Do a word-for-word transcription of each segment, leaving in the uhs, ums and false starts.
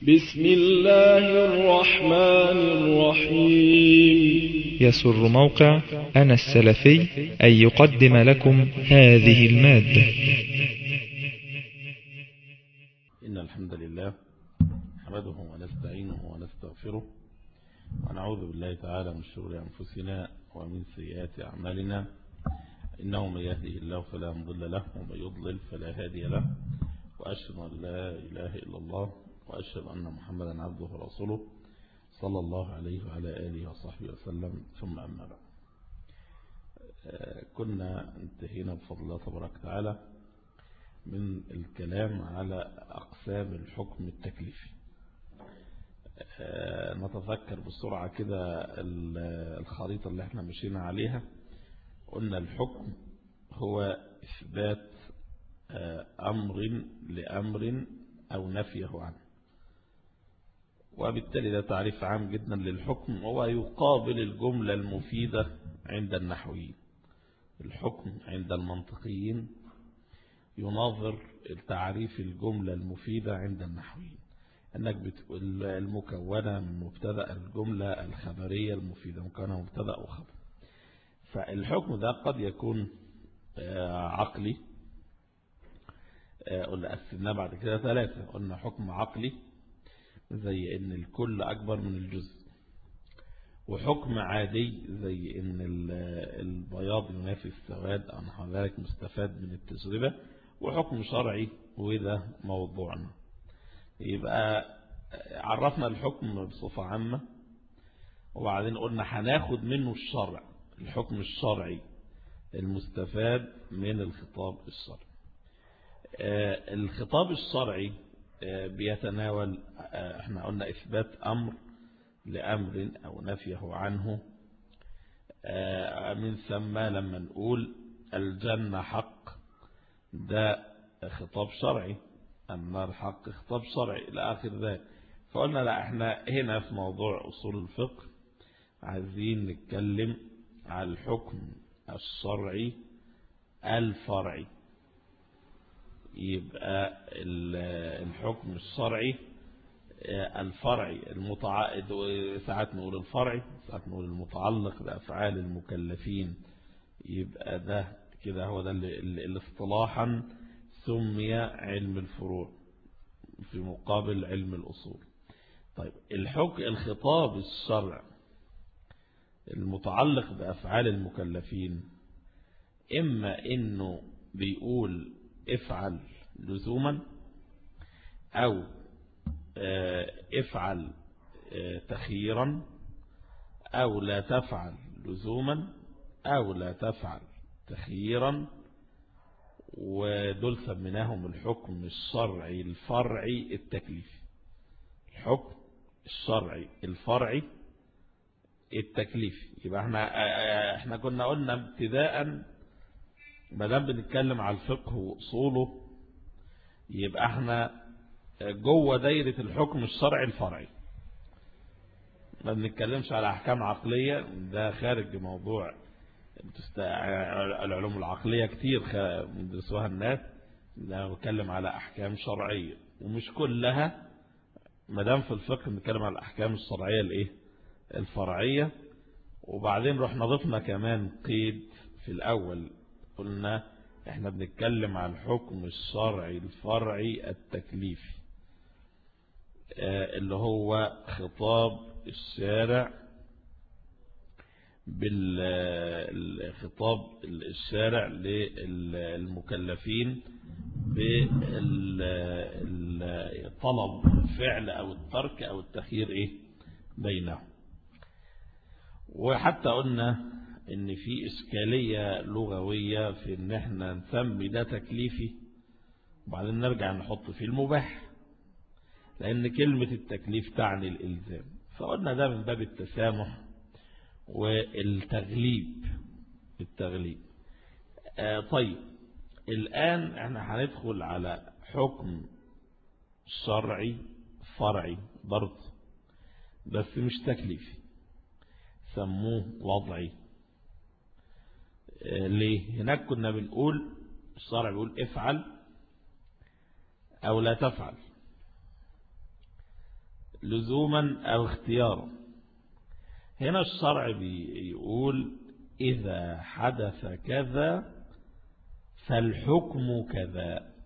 بسم الله الرحمن الرحيم. يسر موقع أنا السلفي أن يقدم لكم هذه المادة. إن الحمد لله نحمده ونستعينه ونستغفره ونعوذ بالله تعالى من شرور أنفسنا ومن سيئات أعمالنا، إنه من يهده الله فلا مضل له ومن يضلل فلا هادي له، وأشهد أن لا إله إلا الله وأشهد أن محمدا عبده ورسوله صلى الله عليه وعلى آله وصحبه وسلم. ثم أما بعد، كنا انتهينا بفضل الله تبارك وتعالى من الكلام على أقسام الحكم التكليفي. نتذكر بسرعة كده الخريطة اللي احنا مشينا عليها. قلنا الحكم هو إثبات أمر لأمر أو نفيه عنه، وبالتالي ده تعريف عام جدا للحكم، هو يقابل الجملة المفيدة عند النحويين. الحكم عند المنطقيين يناظر التعريف الجملة المفيدة عند النحويين، أنك بتقول المكونة من مبتدأ، الجملة الخبرية المفيدة مكونة مبتدأ وخبر. فالحكم ده قد يكون عقلي، قلنا قسمناه بعد كده ثلاثة. قلنا حكم عقلي زي ان الكل اكبر من الجزء، وحكم عادي زي ان البياض ينافي السواد او نحو ذلك مستفاد من التجربة، وحكم شرعي وده موضوعنا. يبقى عرفنا الحكم بصفة عامة، وبعدين قلنا هناخد منه الشرع، الحكم الشرعي المستفاد من الخطاب الشرعي. الخطاب الشرعي بيتناول، احنا قلنا إثبات أمر لأمر أو نفيه عنه. من ثم لما نقول الجنة حق، ده خطاب شرعي، النار حق خطاب شرعي إلى آخر ذلك. فقلنا لا، احنا هنا في موضوع أصول الفقه عايزين نتكلم على الحكم الشرعي الفرعي. يبقى الحكم الشرعي الفرعي المتعاقد، ساعات نقول الفرعي ساعات نقول المتعلق بأفعال المكلفين. يبقى ده كده هو ده اللي اصطلاحا سمي علم الفروع في مقابل علم الأصول. طيب الحكم الخطاب الشرع المتعلق بأفعال المكلفين، إما إنه بيقول افعل لزوما، أو افعل تخييرا، أو لا تفعل لزوما، أو لا تفعل تخييرا. ودول سميناهم الحكم الشرعي الفرعي التكليفي. الحكم الشرعي الفرعي التكليفي. يبقى احنا احنا كنا قلنا ابتداء ما دام بنتكلم على الفقه وأصوله، يبقى احنا جوه دايرة الحكم الشرعي الفرعي، ما بنتكلمش على أحكام عقلية، ده خارج موضوع العلوم العقلية كتير بندرسوها الناس. لا، بنتكلم على أحكام شرعية، ومش كلها. ما دام في الفقه بنتكلم على الأحكام الشرعية الايه الفرعية. وبعدين رحنا ضفنا كمان قيد في الأول، قلنا احنا بنتكلم عن الحكم الشرعي الفرعي التكليفي، اللي هو خطاب الشارع بالخطاب الشارع للمكلفين بطلب الفعل أو الترك أو التخيير ايه بينهم. وحتى قلنا ان في اشكالية لغوية في ان احنا نسمي ده تكليفي وبعدين نرجع نحط فيه المباح، لان كلمة التكليف تعني الالزام. فقلنا ده من باب التسامح والتغليب التغليب. آه طيب الان احنا هندخل على حكم شرعي فرعي برضه، بس مش تكليفي، سموه وضعي. ليه؟ هناك كنا بنقول الشرع بيقول افعل أو لا تفعل، لزوما أو اختيارا. هنا الشرع بيقول إذا حدث كذا فالحكم كذا.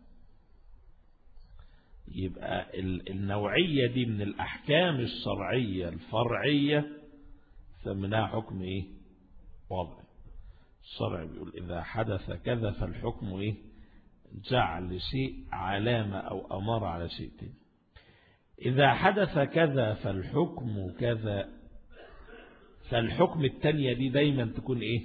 يبقى النوعية دي من الأحكام الشرعية الفرعية سميناها حكم إيه؟ وضعي. الشرع بيقول إذا حدث كذا فالحكم إيه؟ جعل شيء علامة أو أمر على شيء تاني. إذا حدث كذا فالحكم كذا، فالحكم التانية دي دايما تكون إيه؟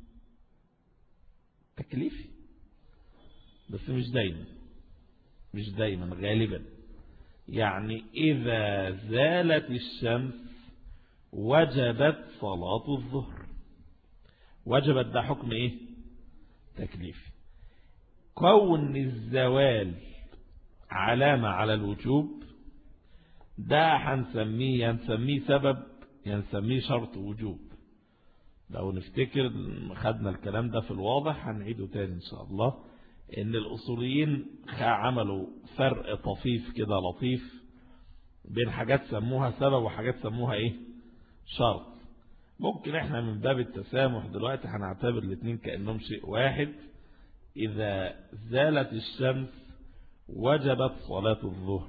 تكليفي، بس مش دايما مش دايما غالبا. يعني إذا زالت الشمس وجبت صلاة الظهر. وجبت ده حكم إيه؟ تكليفي. كون الزوال علامة على الوجوب ده هنسميه هنسميه سبب، هنسميه شرط وجوب. لو نفتكر خدنا الكلام ده في الواضح هنعيده تاني إن شاء الله. إن الأصوليين عملوا فرق طفيف كده لطيف بين حاجات سموها سبب وحاجات سموها إيه؟ شرط. ممكن إحنا من باب التسامح دلوقتي هنعتبر الاثنين كأنهم شيء واحد. إذا زالت الشمس وجبت صلاة الظهر.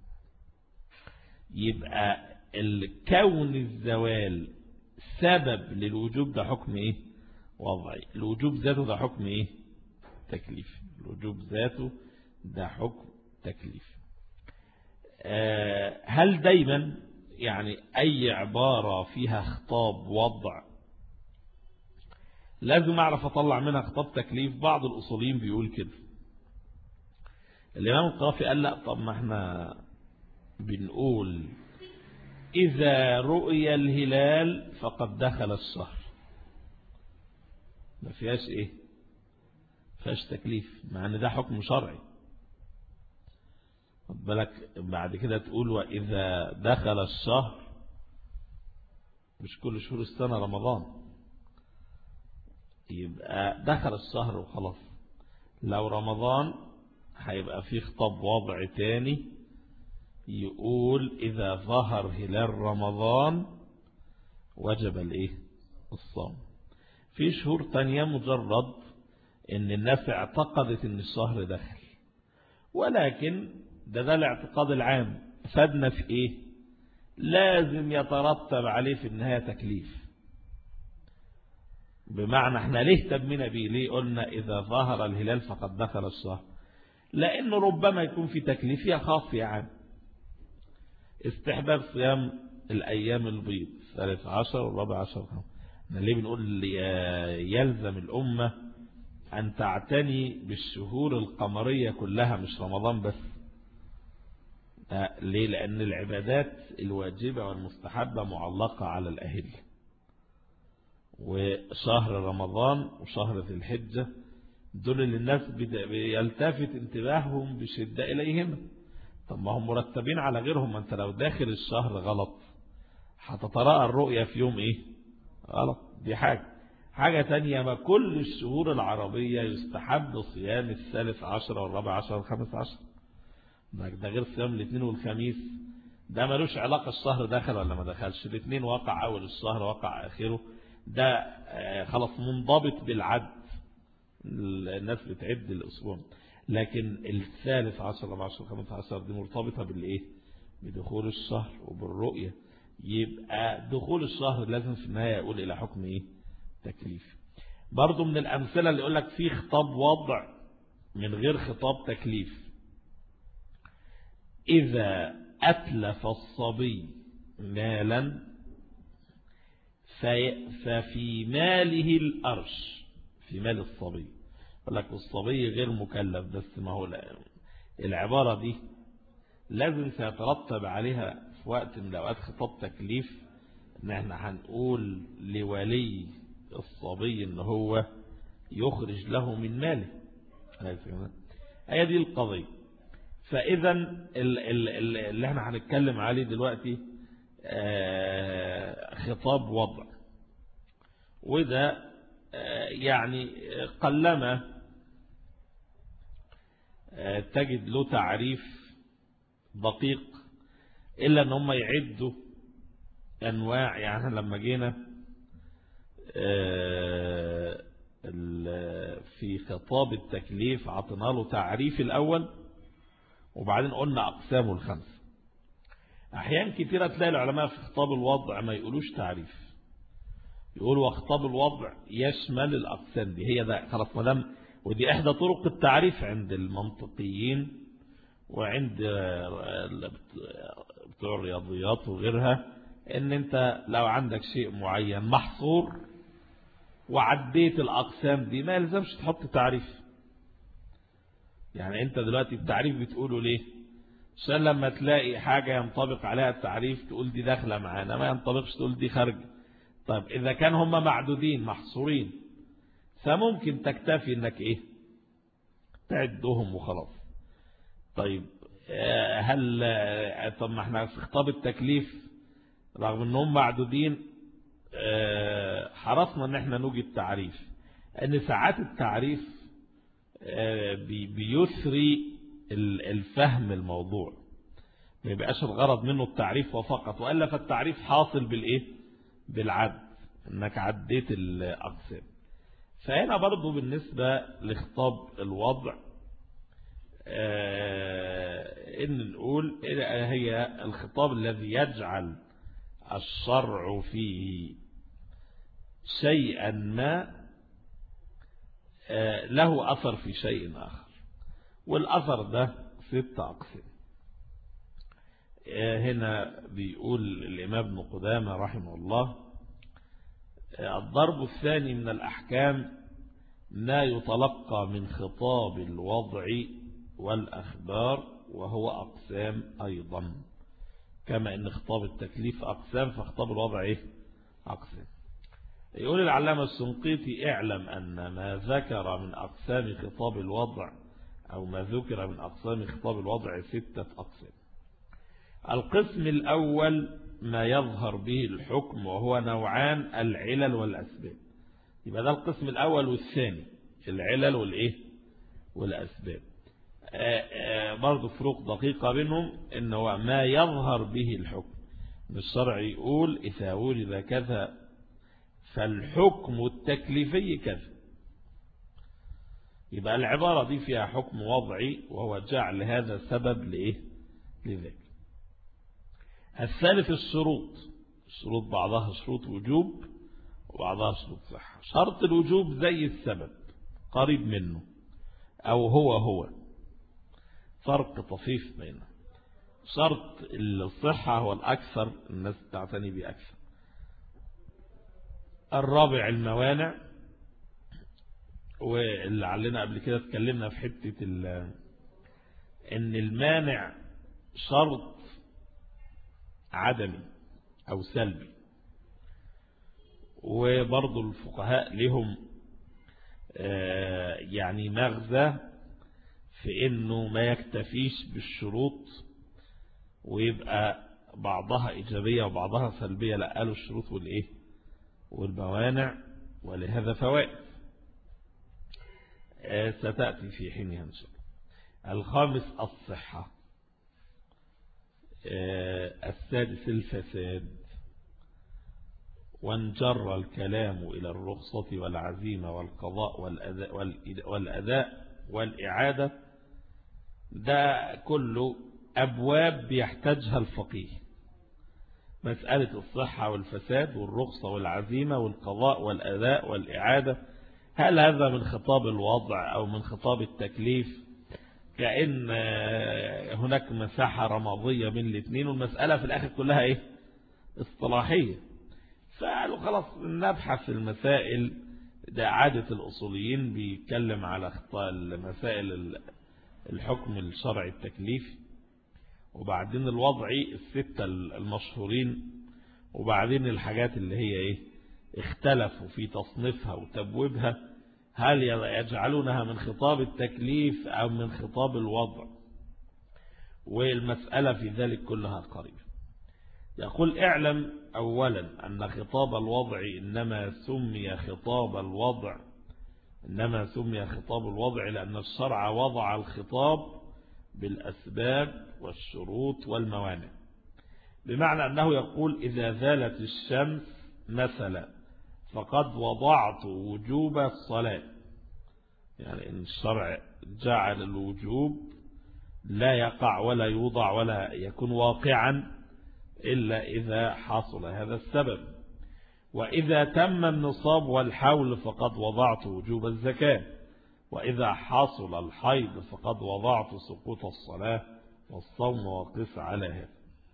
يبقى الكون الزوال سبب للوجوب ده حكم إيه؟ وضعي. الوجوب ذاته ده حكم إيه؟ تكليف. الوجوب ذاته ده حكم تكليف. هل دايما يعني أي عبارة فيها خطاب وضع لازم أعرف أطلع منها خطاب تكليف؟ بعض الأصوليين بيقول كده. الإمام القرافي قال لا، طب ما احنا بنقول إذا رؤي الهلال فقد دخل الشهر، ما فيهاش إيه؟ فيهاش تكليف، مع أن ده حكم شرعي. خد بالك بعد كده تقول وإذا دخل الشهر، مش كل شهور السنة رمضان، يبقى دخل الشهر وخلاص. لو رمضان هيبقى فيه خطاب وضع تاني يقول إذا ظهر هلال رمضان وجب الايه؟ الصوم. في شهور تانية مجرد ان الناس اعتقدت ان الشهر دخل، ولكن ده ده الاعتقاد العام. فادنا في ايه؟ لازم يترتب عليه في النهاية تكليف. بمعنى احنا ليه تبمنا بيه؟ ليه قلنا إذا ظهر الهلال فقد دخل الشهر؟ لأنه ربما يكون في تكليف يا خاص يا عام. استحباب صيام الأيام البيض الثالث عشر والرابع عشر. احنا ليه بنقول يلزم الأمة أن تعتني بالشهور القمرية كلها مش رمضان بس؟ ليه؟ لأن العبادات الواجبة والمستحبة معلقة على الأهل. وشهر رمضان وشهر ذي الحجة دول اللي الناس بيلتفت انتباههم بشدة إليهم. طب ما هم مرتبين على غيرهم. ما انت لو داخل الشهر غلط هتتراءى الرؤية في يوم ايه؟ غلط. دي حاجة حاجة تانية. ما كل الشهور العربية يستحب صيام الثالث عشر والرابع عشر والخامس عشر. ده غير صيام الاثنين والخميس. ده ملوش علاقة الشهر دخل ولا ما دخلش. الاثنين وقع أول الشهر وقع آخره. ده خلاص منضبط بالعد. الناس بتعد الأسبوع. لكن الثالث عشر والرابع عشر والخامس عشر دي مرتبطة بالإيه؟ بدخول الشهر وبالرؤية. يبقى دخول الشهر لازم في النهاية يقول إلى حكم إيه؟ تكليف. برضو من الأمثلة اللي يقول لك فيه خطاب وضع من غير خطاب تكليف. إذا أتلف الصبي مالا ففي ماله الأرش. في مال الصبي. يقول لك الصبي غير مكلف، بس ما هو العبارة دي لازم سيترتب عليها في وقت من الأوقات خطاب تكليف. ان احنا هنقول لولي الصبي ان هو يخرج له من ماله. هي دي القضية. فإذا اللي احنا هنتكلم عليه دلوقتي خطاب وضع. وده يعني قلما تجد له تعريف دقيق إلا أن هم يعدوا أنواع. يعني لما جينا في خطاب التكليف عطينا له تعريف الأول وبعدين قلنا أقسامه الخمسة. أحيان كثيرة تلاقي العلماء في خطاب الوضع ما يقولوش تعريف، يقولوا خطاب الوضع يشمل الأقسام دي، هي ده خلاص مدام. ودي إحدى طرق التعريف عند المنطقيين وعند بتوع الرياضيات وغيرها، ان انت لو عندك شيء معين محصور وعديت الأقسام دي ما يلزمش تحط تعريف. يعني انت دلوقتي التعريف بتقوله ليه؟ عشان لما تلاقي حاجة ينطبق عليها التعريف تقول دي داخلة معانا، ما ينطبقش تقول دي خارجة. طيب إذا كان هم معدودين محصورين فممكن تكتفي انك ايه تعدهم وخلاص. طيب هل طب ما احنا في خطاب التكليف رغم انهم معدودين حرصنا ان احنا نوجد تعريف، ان ساعات التعريف بيثري الفهم الموضوع، ما يبقاش الغرض منه التعريف وفقط، وإلا فالتعريف حاصل بالايه بالعد، انك عديت الاقسام. فهنا برضو بالنسبة لخطاب الوضع ان نقول هي الخطاب الذي يجعل الشرع فيه شيئا ما له أثر في شيء آخر، والأثر ده ست أقسام. هنا بيقول الإمام ابن قدامة رحمه الله: الضرب الثاني من الأحكام ما يتلقى من خطاب الوضع والأخبار وهو أقسام أيضا، كما أن خطاب التكليف أقسام فخطاب الوضع إيه؟ أقسام. يقول العلامة السنقيطي: اعلم أن ما ذكر من أقسام خطاب الوضع أو ما ذكر من أقسام خطاب الوضع ستة أقسام. القسم الأول ما يظهر به الحكم وهو نوعان: العلل والأسباب. يبقى ده القسم الأول والثاني، العلل والإيه والأسباب. برضو فروق دقيقة بينهم، إنه ما يظهر به الحكم من الشرع يقول إذا ولد كذا فالحكم التكليفي كذا، يبقى العبارة دي فيها حكم وضعي وهو جعل هذا سبب لإيه لذلك. الثالث الشروط. الشروط بعضها شروط وجوب وبعضها شروط صحة. شرط الوجوب زي السبب قريب منه أو هو هو، فرق طفيف بينه. شرط الصحة هو الأكثر، الناس تعتني به أكثر. الرابع الموانع، واللي علينا قبل كده اتكلمنا في حتة ان المانع شرط عدمي او سلبي، وبرضو الفقهاء لهم يعني مغزى في انه ما يكتفيش بالشروط ويبقى بعضها ايجابية وبعضها سلبية، لا قالوا الشروط والايه والموانع، ولهذا فوائد ستأتي في حينها إن شاء الله. الخامس الصحة. السادس الفساد. وانجر الكلام إلى الرخصة والعزيمة والقضاء والأداء, والأداء والإعادة، ده كله أبواب بيحتاجها الفقيه. مسألة الصحة والفساد والرخصة والعزيمة والقضاء والأداء والإعادة، هل هذا من خطاب الوضع أو من خطاب التكليف؟ كأن هناك مساحة رمادية بين الاثنين، والمسألة في الآخر كلها إيه؟ اصطلاحية. فقالوا خلاص نبحث في المسائل، ده عادة الأصوليين بيتكلم على مسائل الحكم الشرعي التكليفي، وبعدين الوضعي الستة المشهورين، وبعدين الحاجات اللي هي إيه اختلفوا في تصنيفها وتبويبها، هل يجعلونها من خطاب التكليف أو من خطاب الوضع، والمسألة في ذلك كلها قريبة. يقول: اعلم أولا أن خطاب الوضع إنما سمي خطاب الوضع إنما سمي خطاب الوضع لأن الشرع وضع الخطاب بالأسباب والشروط والموانع. بمعنى أنه يقول إذا زالت الشمس مثلا فقد وضعت وجوب الصلاة، يعني إن الشرع جعل الوجوب لا يقع ولا يوضع ولا يكون واقعا إلا إذا حصل هذا السبب. وإذا تم النصاب والحول فقد وضعت وجوب الزكاة، وإذا حصل الحيض فقد وضعت سقوط الصلاة والصوم، وقس على هذا.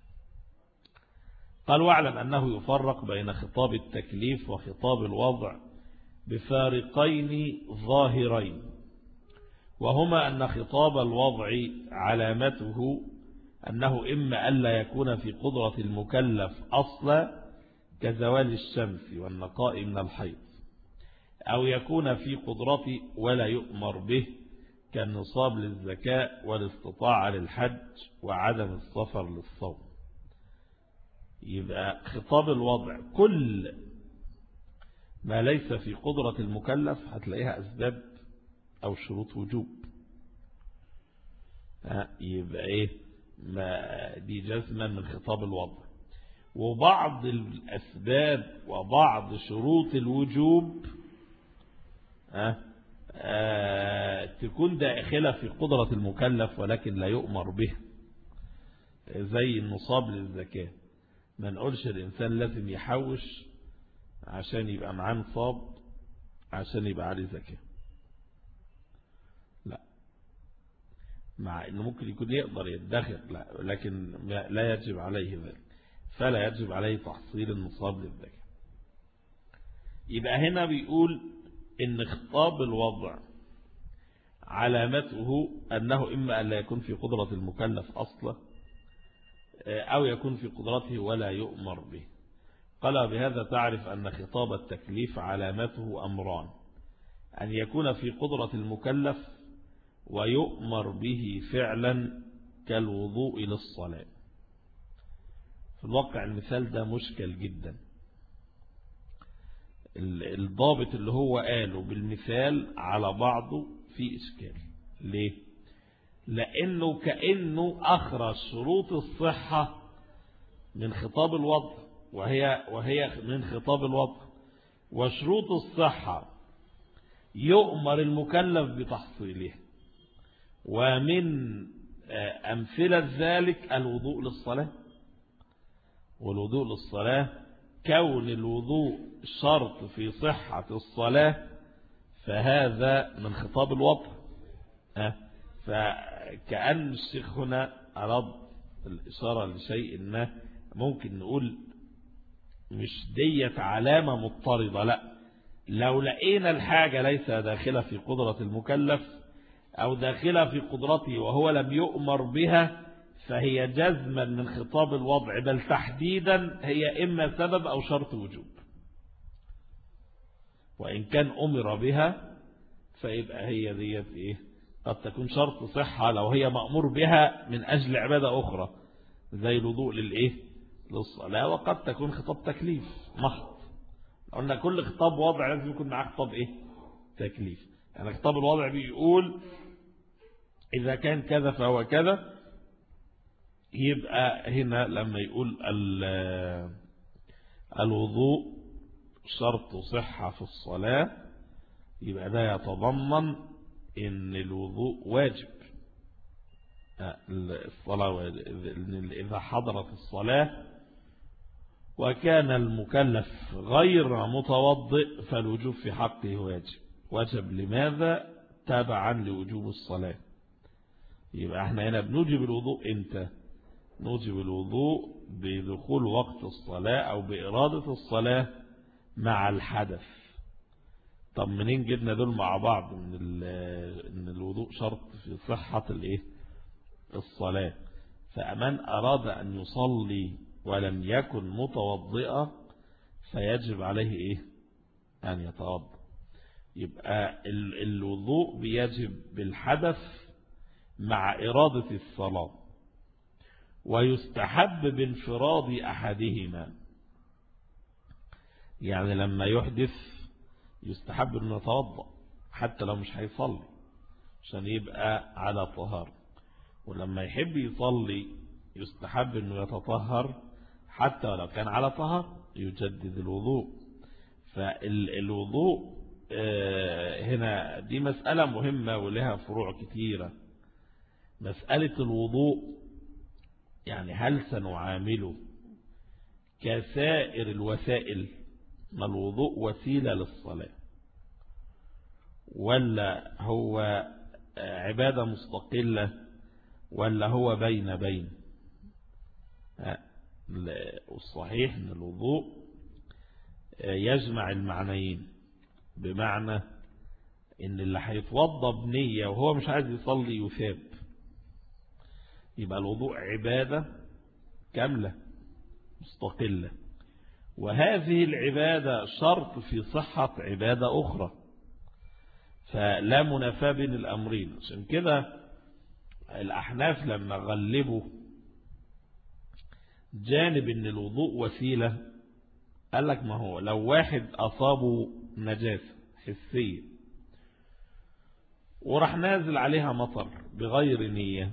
قال واعلم أنه يفرق بين خطاب التكليف وخطاب الوضع بفارقين ظاهرين، وهما أن خطاب الوضع علامته أنه إما ألا يكون في قدرة المكلف أصلا كزوال الشمس والنقاء من الحيض، أو يكون في قدرته ولا يؤمر به كالنصاب للزكاة والاستطاعة للحج وعدم السفر للصوم. يبقى خطاب الوضع كل ما ليس في قدرة المكلف هتلاقيها أسباب أو شروط وجوب. يبقى إيه ما دي جزما من خطاب الوضع. وبعض الأسباب وبعض شروط الوجوب أه أه تكون داخلة في قدرة المكلف ولكن لا يؤمر به، زي النصاب للزكاة. ما نقولش الإنسان لازم يحوش عشان يبقى معاه نصاب عشان يبقى عليه زكاة، لا، مع انه ممكن يكون يقدر يدخر، لا، لكن لا يجب عليه ذلك، فلا يجب عليه تحصيل النصاب للزكاة. يبقى هنا بيقول ان خطاب الوضع علامته انه اما ان لا يكون في قدرة المكلف اصلا او يكون في قدرته ولا يؤمر به. قال بهذا تعرف ان خطاب التكليف علامته امران: ان يكون في قدرة المكلف ويؤمر به فعلا كالوضوء للصلاة. في الواقع المثال ده مشكل جدا. الضابط اللي هو قاله بالمثال على بعضه في إشكال. ليه؟ لأنه كأنه أخرج شروط الصحة من خطاب الوضع، وهي, وهي من خطاب الوضع، وشروط الصحة يؤمر المكلف بتحصيلها. ومن أمثلة ذلك الوضوء للصلاة. والوضوء للصلاة كون الوضوء شرط في صحة الصلاة فهذا من خطاب الوضع. فكأن الشيخ هنا أراد الإشارة لشيء ما ممكن نقول مش ديت علامة مضطردة، لا، لو لقينا الحاجة ليس داخلة في قدرة المكلف أو داخلة في قدرته وهو لم يؤمر بها فهي جزما من خطاب الوضع، بل تحديدا هي إما سبب أو شرط وجوب. وإن كان أمر بها فيبقى هي ديت إيه؟ قد تكون شرط صحة لو هي مأمور بها من أجل عبادة أخرى زي الوضوء للإيه؟ للصلاة، وقد تكون خطاب تكليف محض. قلنا كل خطاب وضع لازم يكون معاه خطاب إيه؟ تكليف. يعني خطاب الوضع بيقول إذا كان كذا فهو كذا. يبقى هنا لما يقول الوضوء شرط صحة في الصلاة يبقى ده يتضمن إن الوضوء واجب. الصلاة إذا حضرت الصلاة وكان المكلف غير متوضئ فالوجوب في حقه واجب. واجب لماذا؟ تبعا لوجوب الصلاة. يبقى احنا هنا بنوجب الوضوء امتى؟ نوجب الوضوء بدخول وقت الصلاة أو بإرادة الصلاة مع الحدث. طب منين جبنا دول مع بعض؟ من ان الوضوء شرط في صحة الايه؟ الصلاة. فمن أراد أن يصلي ولم يكن متوضئا فيجب عليه إيه؟ أن يتوضأ. يبقى الوضوء بيجب بالحدث مع إرادة الصلاة، ويستحب بانفراد أحدهما. يعني لما يحدث يستحب أنه يتوضأ حتى لو مش هيصلي عشان يبقى على طهارة، ولما يحب يصلي يستحب أنه يتطهر حتى ولو كان على طهارة يجدد الوضوء. فالوضوء هنا دي مسألة مهمة ولها فروع كثيرة. مسألة الوضوء يعني هل سنعامله كسائر الوسائل؟ ما الوضوء وسيلة للصلاة، ولا هو عبادة مستقلة، ولا هو بين بين؟ والصحيح ان الوضوء يجمع المعنيين، بمعنى ان اللي هيتوضى بنية وهو مش عايز يصلي يثاب، يبقى الوضوء عبادة كاملة مستقلة، وهذه العبادة شرط في صحة عبادة أخرى، فلا منافاة بين الأمرين. عشان كده الأحناف لما غلبوا جانب ان الوضوء وسيلة، قال لك ما هو لو واحد أصابه نجاسة حسية وراح نازل عليها مطر بغير نية،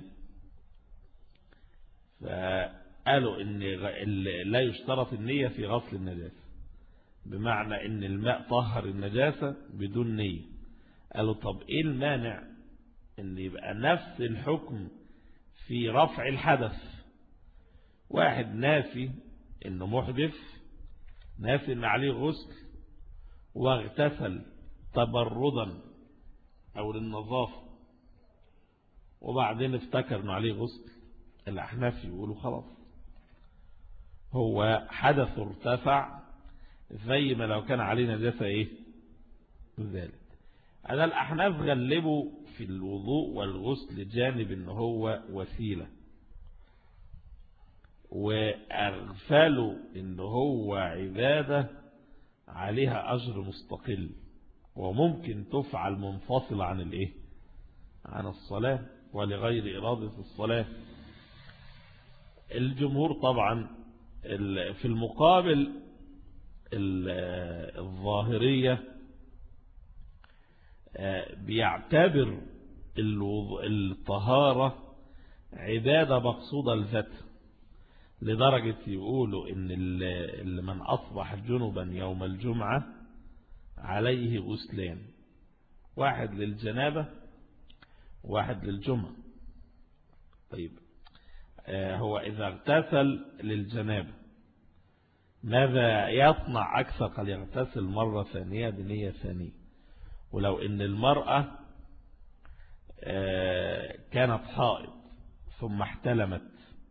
فقالوا ان لا يشترط النية في غسل النجاسة، بمعنى ان الماء طهر النجاسة بدون نية. قالوا طب ايه المانع ان يبقى نفس الحكم في رفع الحدث؟ واحد ناسي انه محدث، ناسي ان عليه غسل، واغتسل تبردا او للنظافة، وبعدين افتكر انه عليه غسل، الأحناف يقولوا خلاص هو حدث ارتفع زي ما لو كان عليه نجاسة ايه ذلك. أنا الأحناف غلبوا في الوضوء والغسل جانب ان هو وسيلة، وأغفلوا ان هو عبادة عليها أجر مستقل وممكن تفعل منفصل عن الايه عن الصلاة ولغير إرادة الصلاة. الجمهور طبعا في المقابل الظاهرية بيعتبر الطهارة عبادة مقصودة الذات، لدرجة يقولوا ان اللي من أصبح جنبا يوم الجمعة عليه غسلان، واحد للجنابة واحد للجمعة. طيب هو إذا اغتسل للجنابة ماذا يصنع أكثر؟ قد يغتسل مرة ثانية بنية ثانية. ولو إن المرأة كانت حائض ثم احتلمت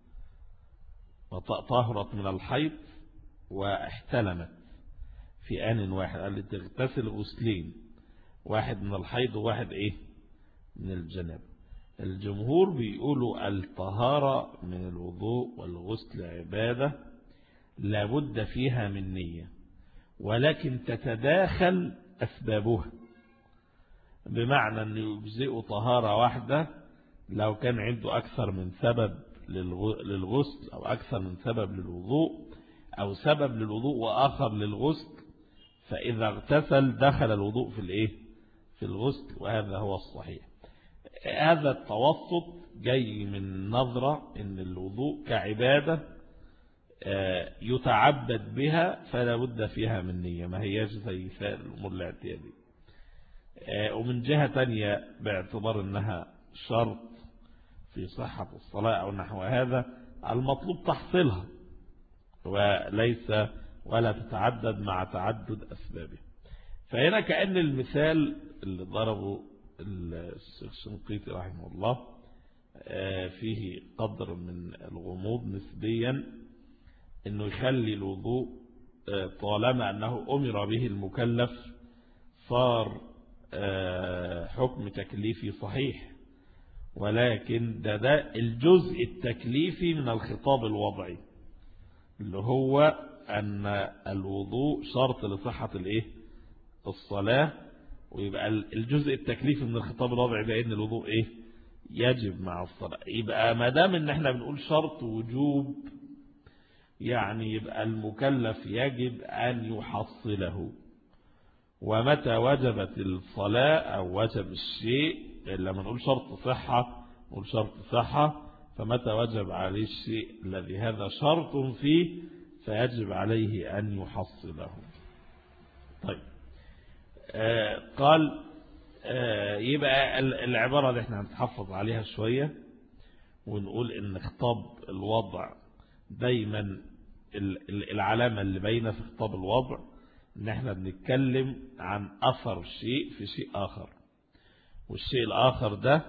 وطهرت من الحيض واحتلمت في آن واحد، قال لي تغتسل غسلين، واحد من الحيض وواحد إيه من الجنابة. الجمهور بيقولوا الطهارة من الوضوء والغسل عبادة لابد فيها من نية، ولكن تتداخل أسبابها، بمعنى أن يجزئ طهارة واحدة لو كان عنده أكثر من سبب للغسل أو أكثر من سبب للوضوء أو سبب للوضوء وآخر للغسل، فإذا اغتسل دخل الوضوء في الإيه في الغسل، وهذا هو الصحيح. هذا التوسط جاي من نظرة ان الوضوء كعبادة يتعبد بها فلا بد فيها من نية، ما هياش زي سائر الأمور الاعتيادية. ومن جهة تانية باعتبار انها شرط في صحة الصلاة او نحو هذا، المطلوب تحصيلها وليس ولا تتعدد مع تعدد أسبابه. فهنا كأن المثال اللي ضربه الشيخ الشنقيطي رحمه الله فيه قدر من الغموض نسبيا، انه يخلي الوضوء طالما انه امر به المكلف صار حكم تكليفي صحيح، ولكن ده ده الجزء التكليفي من الخطاب الوضعي اللي هو ان الوضوء شرط لصحة الايه الصلاة، ويبقى الجزء التكليفي من الخطاب الوضعي ده ان الوضوء ايه يجب مع الصلاة. يبقى ما دام ان احنا بنقول شرط وجوب، يعني يبقى المكلف يجب ان يحصله، ومتى وجبت الصلاة او وجب الشيء، لما نقول شرط صحة نقول شرط صحة، فمتى وجب عليه الشيء الذي هذا شرط فيه فيجب عليه أن يحصله. طيب آه قال آه يبقى العبارة اللي احنا هنتحفظ عليها شوية ونقول ان خطاب الوضع دايما العلامة اللي باينة في خطاب الوضع ان احنا بنتكلم عن اثر شيء في شيء اخر، والشيء الاخر ده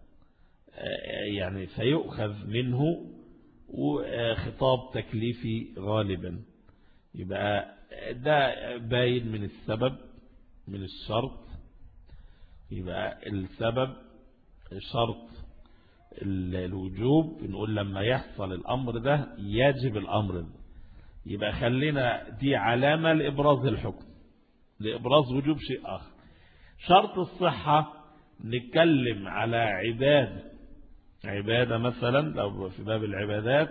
يعني سيؤخذ منه وخطاب تكليفي غالبا. يبقى ده باين من السبب من الشرط. يبقى السبب شرط الوجوب، نقول لما يحصل الأمر ده يجب الأمر ده. يبقى خلينا دي علامة لإبراز الحكم، لإبراز وجوب شيء آخر. شرط الصحة نتكلم على عبادة عبادة مثلا لو في باب العبادات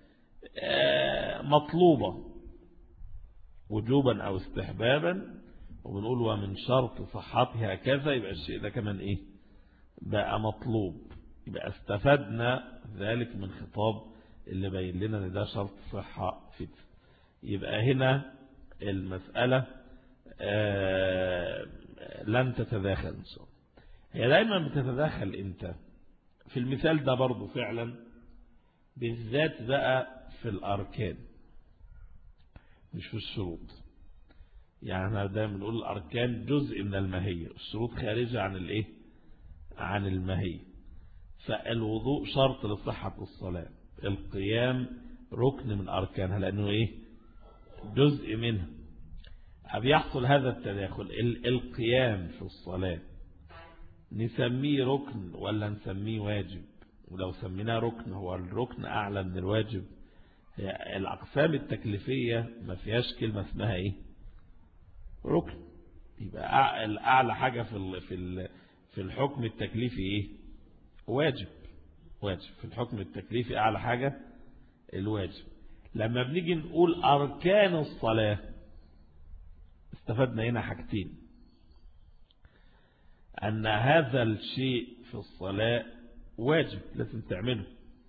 مطلوبة وجوبا أو استحبابا، وبنقول ومن شرط صحتها كذا، يبقى الشيء ده كمان إيه بقى مطلوب. يبقى استفدنا ذلك من خطاب اللي بين لنا ان ده شرط صحة فتن. يبقى هنا المسألة لن تتداخل إن شاء الله. هي دايما بتتداخل امتى؟ في المثال ده برضو فعلا بالذات بقى في الأركان مش في الشروط. يعني احنا دايما بنقول الأركان جزء من الماهية، الشروط خارجة عن الايه عن الماهية. فالوضوء شرط لصحة الصلاة، القيام ركن من أركانها لأنه إيه جزء منها. بيحصل هذا التداخل. القيام في الصلاة نسميه ركن ولا نسميه واجب؟ ولو سميناه ركن هو الركن أعلى من الواجب. الأقسام التكليفية ما فيهاش كلمة اسمها إيه ركن. يبقى أعلى حاجة في في الحكم التكليفي إيه واجب. واجب في الحكم التكليفي أعلى حاجة الواجب. لما بنيجي نقول أركان الصلاة استفدنا هنا حاجتين: أن هذا الشيء في الصلاة واجب لازم تعمله.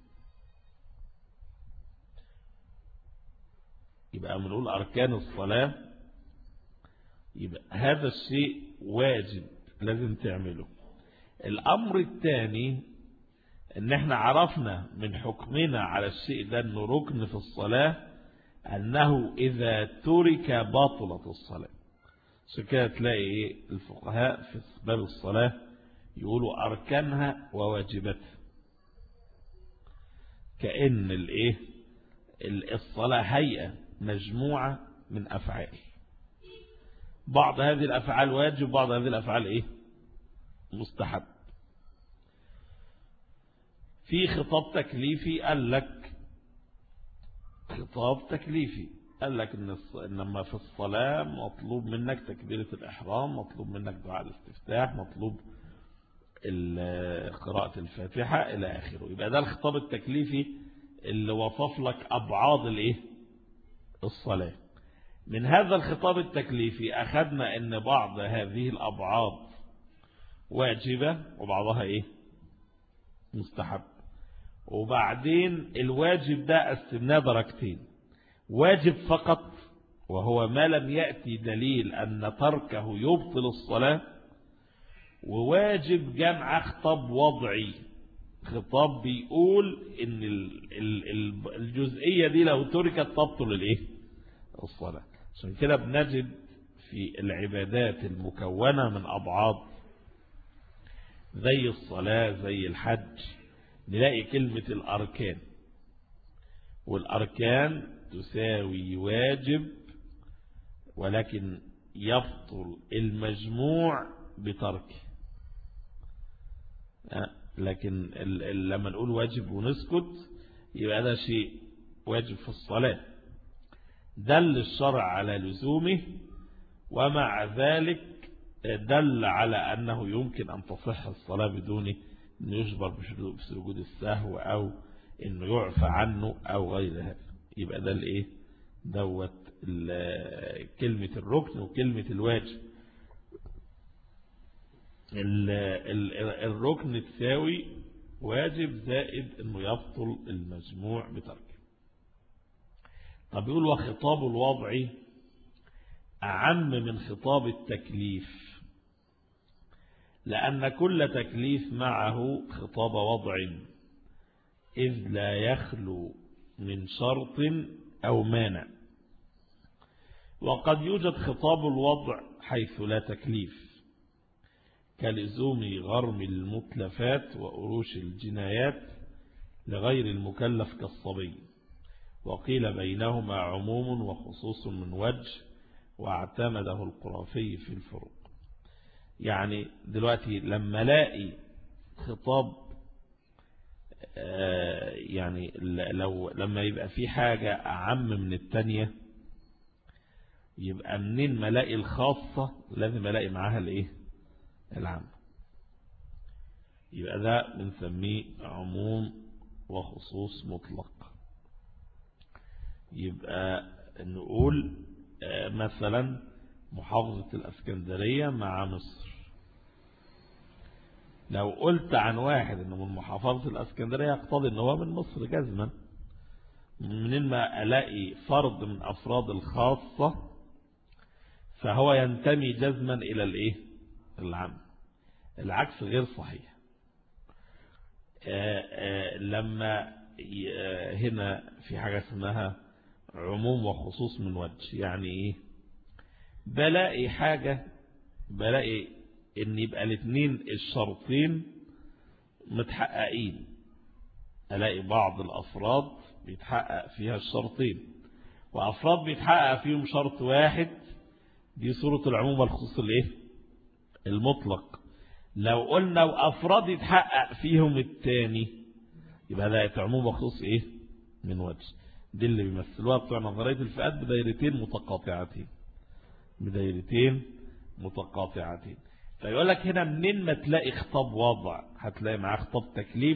يبقى بنقول أركان الصلاة، يبقى هذا الشيء واجب لازم تعمله. الأمر الثاني ان احنا عرفنا من حكمنا على الشيء ده انه ركن في الصلاة انه اذا ترك باطلت الصلاة. عشان كده تلاقي الفقهاء في باب الصلاة يقولوا اركانها وواجباتها، كأن الايه الصلاة هيئة مجموعة من افعال، بعض هذه الافعال واجب بعض هذه الافعال ايه مستحب. في خطاب تكليفي قال لك خطاب تكليفي قال لك ان انما في الصلاة مطلوب منك تكبيرة الإحرام، مطلوب منك دعاء الاستفتاح، مطلوب قراءة الفاتحة إلى آخره. يبقى ده الخطاب التكليفي اللي وصف لك أبعاد الايه الصلاة. من هذا الخطاب التكليفي أخذنا ان بعض هذه الأبعاد واجبة وبعضها ايه مستحب. وبعدين الواجب ده قسمناه درجتين: واجب فقط وهو ما لم يأتي دليل أن تركه يبطل الصلاة، وواجب جمع خطاب وضعي، خطاب بيقول ان الجزئية دي لو تركت تبطل الايه الصلاة. عشان كده بنجد في العبادات المكونة من أبعاد زي الصلاة زي الحج نلاقي كلمة الأركان، والأركان تساوي واجب، ولكن يبطل المجموع بتركه. لكن لما نقول واجب ونسكت يبقى ده شيء واجب في الصلاة دل الشرع على لزومه، ومع ذلك دل على أنه يمكن أن تصح الصلاة بدون أن يجبر بسجود السهو أو أنه يعفى عنه أو غير هذا. يبقى ده الإيه دوت كلمة الركن وكلمة الواجب. الركن تساوي واجب زائد أنه يبطل المجموع بتركه. طب يقول وخطاب الوضع أعم من خطاب التكليف، لأن كل تكليف معه خطاب وضع، إذ لا يخلو من شرط أو مانع. وقد يوجد خطاب الوضع حيث لا تكليف، كلزوم غرم المتلفات وأروش الجنايات لغير المكلف كالصبي، وقيل بينهما عموم وخصوص من وجه، واعتمده القرافي في الفروق. يعني دلوقتي لما لاقي خطاب يعني لو لما يبقى في حاجة أعم من التانية، يبقى منين ما الاقي الخاصة لازم الاقي معاها الايه العام، يبقى ده بنسميه عموم وخصوص مطلق. يبقى نقول مثلا محافظة الاسكندرية مع مصر، لو قلت عن واحد انه من محافظة الاسكندرية اقتضي انه هو من مصر جزما. منين ما الاقي فرد من افراد الخاصة فهو ينتمي جزما الى الايه العام. العكس غير صحيح. آآ آآ لما هنا في حاجة اسمها عموم وخصوص من وجه، يعني ايه؟ بلاقي حاجة بلاقي ان يبقى الاثنين الشرطين متحققين، الاقي بعض الافراد بيتحقق فيها الشرطين، وافراد بيتحقق فيهم شرط واحد، دي صورة العموم والخصوص الايه المطلق. لو قلنا وافراد يتحقق فيهم الثاني يبقى ده عموم وخصوص ايه من وجه. دي اللي بيمثلوها بتوع نظرية الفئات بدايرتين متقاطعتين بدايرتين متقاطعتين. فيقول لك هنا منين ما تلاقي خطاب وضع هتلاقي معاه خطاب تكليف،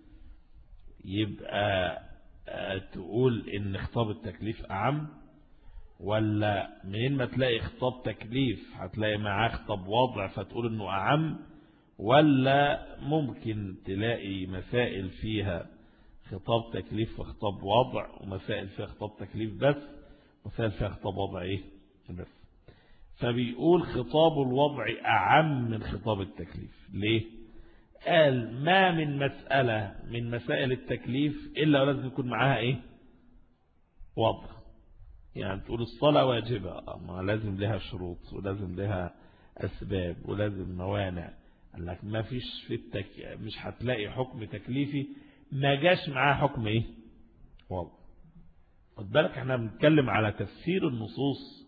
يبقى تقول ان خطاب التكليف اعم، ولا منين ما تلاقي خطاب تكليف هتلاقي معاه خطاب وضع فتقول انه اعم، ولا ممكن تلاقي مسائل فيها خطاب تكليف وخطاب وضع، ومسائل فيها خطاب تكليف بس، ومسائل فيها خطاب وضع ايه بس. فبيقول خطاب الوضع اعم من خطاب التكليف. ليه؟ قال ما من مسألة من مسائل التكليف الا ولازم يكون معاها ايه وضع. يعني تقول الصلاة واجبة، ما لازم لها شروط ولازم لها أسباب ولازم موانع. قال لك ما فيش في التك... مش هتلاقي حكم تكليفي ما جاش معاه حكم ايه وضع. خد بالك احنا بنتكلم على تفسير النصوص،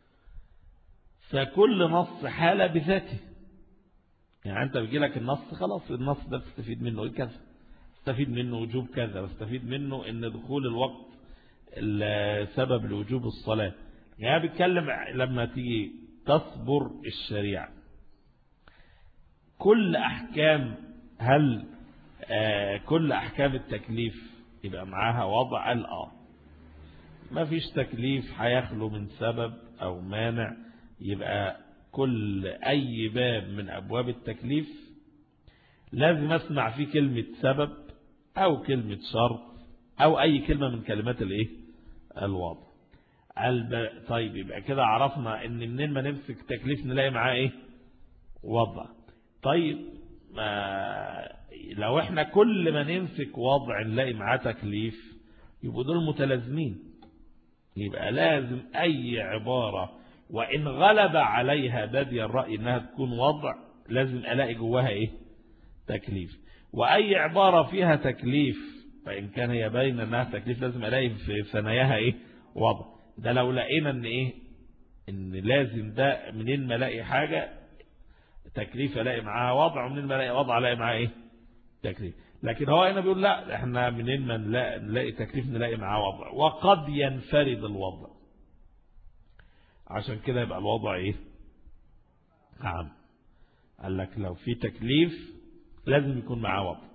فكل نص حالة بذاته. يعني انت بيجي لك النص خلاص النص ده بتستفيد منه ايه كذا، بستفيد منه وجوب كذا، بستفيد منه ان دخول الوقت السبب لوجوب الصلاة. يعني بيتكلم لما تيجي تصبر الشريعة كل أحكام، هل آه كل أحكام التكليف يبقى معاها وضع؟ قال آه ما فيش تكليف هيخلو من سبب أو مانع. يبقى كل أي باب من أبواب التكليف لازم أسمع فيه كلمة سبب أو كلمة شرط أو أي كلمة من كلمات الإيه الوضع. الب... طيب يبقى كده عرفنا ان منين ما نمسك تكليف نلاقي معاه ايه وضع. طيب ما لو احنا كل ما نمسك وضع نلاقي معاه تكليف يبقوا دول متلازمين. يبقى لازم اي عبارة وان غلب عليها بادي الرأي انها تكون وضع لازم الاقي جواها ايه تكليف، واي عبارة فيها تكليف فان كان هي باينه انها تكليف لازم الاقي في ثناياها ايه وضع. ده لو لقينا ان ايه ان لازم ده منين ما الاقي حاجة تكليف الاقي معاها وضع، ومنين ما الاقي وضع الاقي معاها ايه تكليف. لكن هو هنا بيقول لا احنا منين ما نلاقي, نلاقي تكليف نلاقي معاه وضع، وقد ينفرد الوضع. عشان كده يبقى الوضع ايه عام. قال لك لو في تكليف لازم يكون معاه وضع.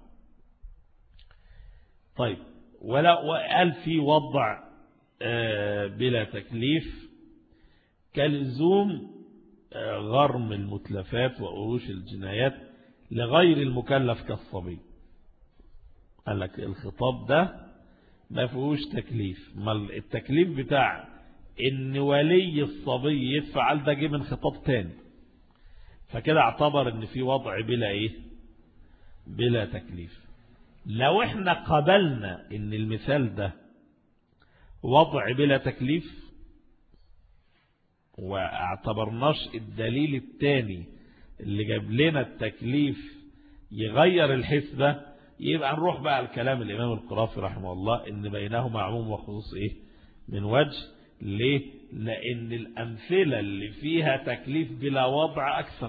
طيب ولا وقال في وضع بلا تكليف كلزوم غرم المتلفات وأروش الجنايات لغير المكلف كالصبي. قال لك الخطاب ده ما فيهوش تكليف. ما التكليف بتاع ان ولي الصبي يدفع ده جه من خطاب تاني، فكده اعتبر ان في وضع بلا ايه بلا تكليف. لو احنا قبلنا ان المثال ده وضع بلا تكليف واعتبرناش الدليل التاني اللي جاب لنا التكليف يغير الحسبة، يبقى نروح بقى الكلام الإمام القرافي رحمه الله إن بينهما عموم وخصوص إيه من وجه. ليه؟ لأن الأمثلة اللي فيها تكليف بلا وضع أكثر،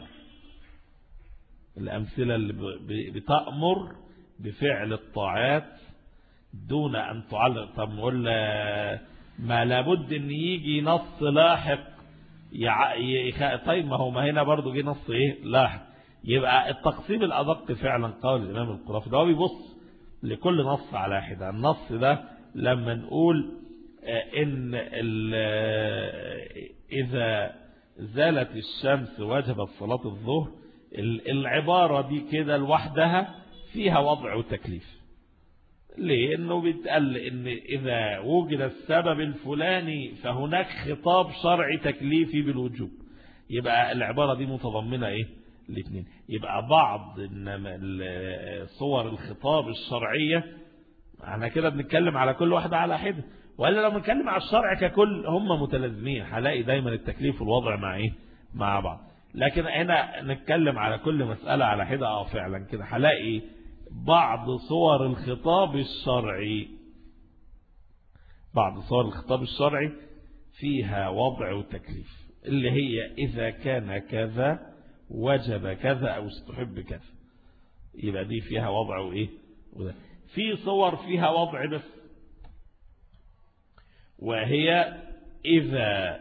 الأمثلة اللي بتأمر بفعل الطاعات دون أن تعلق. طب نقول ما لابد أن يجي نص لاحق يع... طيب ما هو ما هنا برضو جه نص إيه لاحق. يبقى التقسيم الأدق فعلا قول الإمام القرافي ده هو بيبص لكل نص على حدة. النص ده لما نقول إن إذا زالت الشمس وجبت صلاة الظهر، العبارة دي كده لوحدها فيها وضع وتكليف. ليه؟ إنه بيتقال إن إذا وجد السبب الفلاني فهناك خطاب شرعي تكليفي بالوجوب. يبقى العبارة دي متضمنة إيه الاثنين. يبقى بعض صور الخطاب الشرعية احنا كده بنتكلم على كل واحدة على حدة، وإلا لو بنتكلم على الشرع ككل هم متلازمين، هلاقي دايما التكليف والوضع مع ايه مع بعض. لكن هنا نتكلم على كل مسألة على حدة. اه فعلا كده هلاقي بعض صور الخطاب الشرعي بعض صور الخطاب الشرعي فيها وضع وتكليف، اللي هي إذا كان كذا وجب كذا أو استحب كذا، يبقى دي فيها وضع وإيه وده. في صور فيها وضع بس، وهي إذا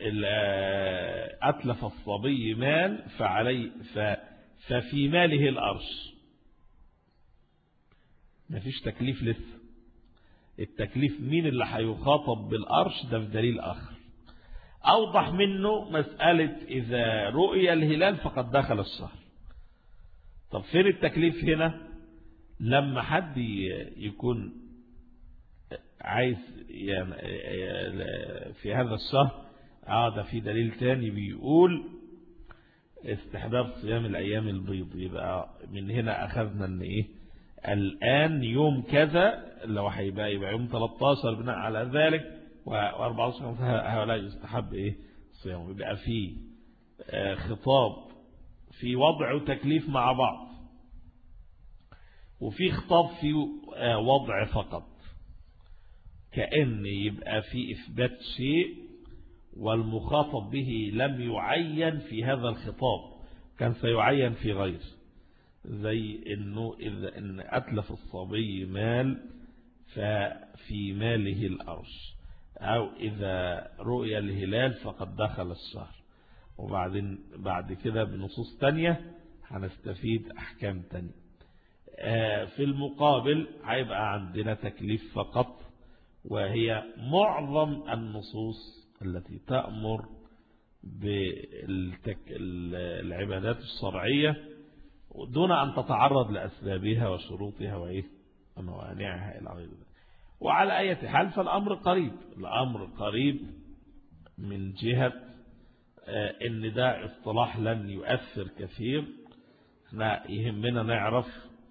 أتلف الصبي مال فعلي ففي ماله الأرش. ما فيش تكليف لسه. التكليف مين اللي هيخاطب بالأرش ده في دليل آخر. أوضح منه مسألة إذا رؤي الهلال فقد دخل الشهر. طب فين التكليف هنا؟ لما حد يكون عايز يعني في هذا الشهر اه ده في دليل تاني بيقول استحباب صيام الأيام البيض. يبقى من هنا أخذنا ان ايه الآن يوم كذا لو هيبقى يبقى يوم ثلاثة عشر بناء على ذلك وأربعة عشر هؤلاء يستحب ايه صيام. يبقى في خطاب في وضع وتكليف مع بعض، وفي خطاب في وضع فقط، كأن يبقى في إثبات شيء والمخاطب به لم يعين في هذا الخطاب، كان سيعين في غير. زي إنه إذا إن أتلف الصبي مال ففي ماله الأرش، أو إذا رؤي الهلال فقد دخل الشهر. وبعدين بعد كده بنصوص تانية هنستفيد أحكام تانية. في المقابل هيبقى عندنا تكليف فقط، وهي معظم النصوص التي تأمر بالعبادات الشرعية دون أن تتعرض لأسبابها وشروطها وإيه وموانعها إلى غير ذلك. وعلى أي حال فالأمر قريب، الأمر قريب من جهة إن ده اصطلاح لن يؤثر كثير. احنا يهمنا نعرف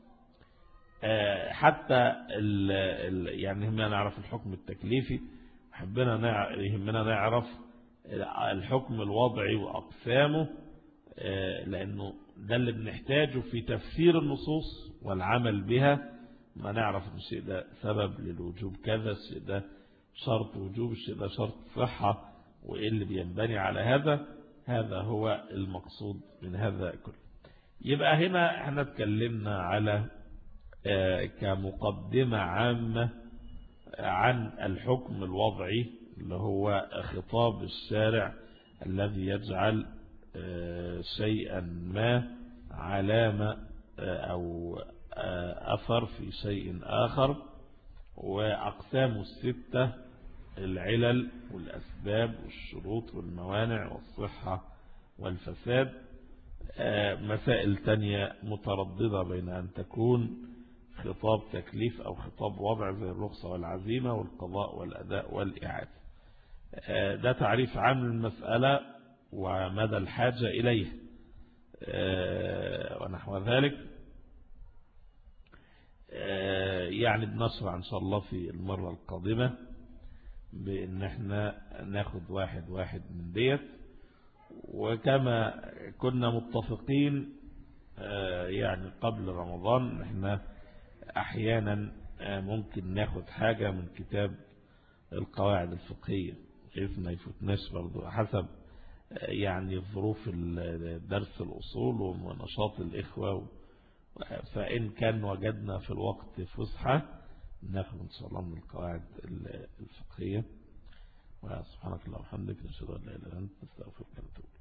حتى ال ال يعني يهمنا نعرف الحكم التكليفي، يهمنا يهمنا نعرف الحكم الوضعي وأقسامه، لأنه ده اللي بنحتاجه في تفسير النصوص والعمل بها. ما نعرف ان الشيء ده سبب للوجوب كذا، الشيء ده شرط وجوب، الشيء ده شرط صحة، وإيه اللي بينبني على هذا. هذا هو المقصود من هذا كله. يبقى هنا احنا اتكلمنا على كمقدمة عامة عن الحكم الوضعي اللي هو خطاب الشارع الذي يجعل شيئا ما علامة أو أثر في شيء آخر، وأقسام الستة العلل والأسباب والشروط والموانع والصحة والفساد. مسائل تانية مترددة بين أن تكون خطاب تكليف أو خطاب وضع زي الرخصة والعزيمة والقضاء والأداء والإعادة. ده تعريف عام للمسألة ومدى الحاجة إليه ونحو ذلك. يعني بنشرع إن شاء الله في المرة القادمة بأن احنا ناخد واحد واحد من ديت. وكما كنا متفقين يعني قبل رمضان احنا احيانا ممكن ناخد حاجة من كتاب القواعد الفقهية كيف ما يفوتناش برضو حسب يعني ظروف درس الأصول ونشاط الإخوة. فإن كان وجدنا في الوقت فسحة ناخد إن شاء الله من القواعد الفقهية. وسبحانك اللهم وبحمدك نشهد أن لا إله إلا أنت نستغفرك ونتوب